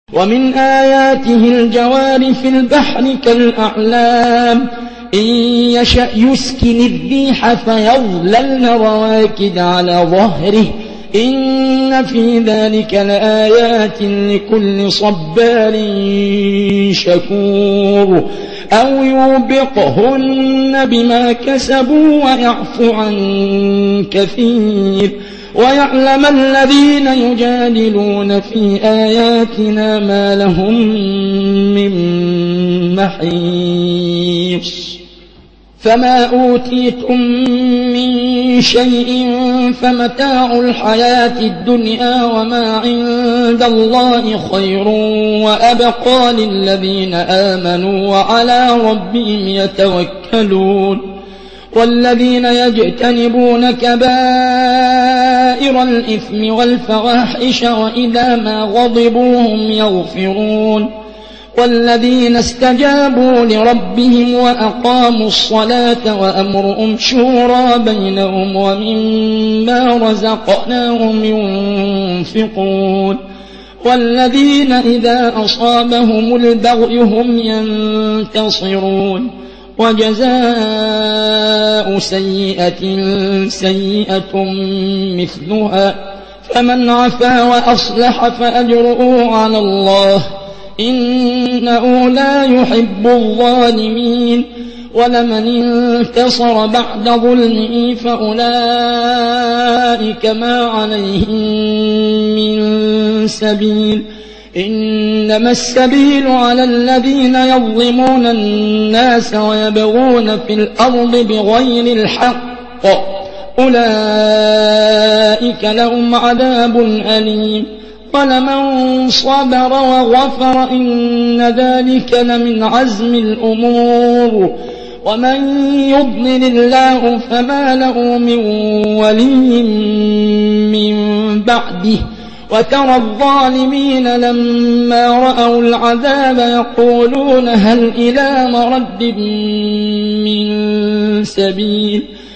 ومن آياته الجوار في البحر كالأعلام إن يشأ يسكن الريح فيظللن رواكد على ظهره إن في ذلك لآيات لكل صبار شكور أو يوبقهن بما كسبوا ويعفو عن كثير ويعلم الذين يجادلون في آياتنا ما لهم من محيص فما أوتيتم من شيء فمتاع الحياة الدنيا وما عند الله خير وأبقى للذين آمنوا وعلى ربهم يتوكلون والذين يجتنبون كبائر الإثم والفواحش وإذا ما غضبوا هم يغفرون والذين استجابوا لربهم وأقاموا الصلاة وأمرهم شورى بينهم ومما رزقناهم ينفقون والذين إذا أصابهم البغي هم ينتصرون وجزاء سيئة سيئة مثلها فمن عفا وأصلح فأجره على الله إنه لا يحب الظالمين ولمن انتصر بعد ظلمه فأولئك ما عليهم من سبيل إنما السبيل على الذين يظلمون الناس ويبغون في الأرض بغير الحق أولئك لهم عذاب أليم ولمن صبر وغفر إن ذلك لمن عزم الأمور ومن يضلل الله فما له من ولي من بعده وترى الظالمين لما رأوا العذاب يقولون هل إلى مرد من سبيل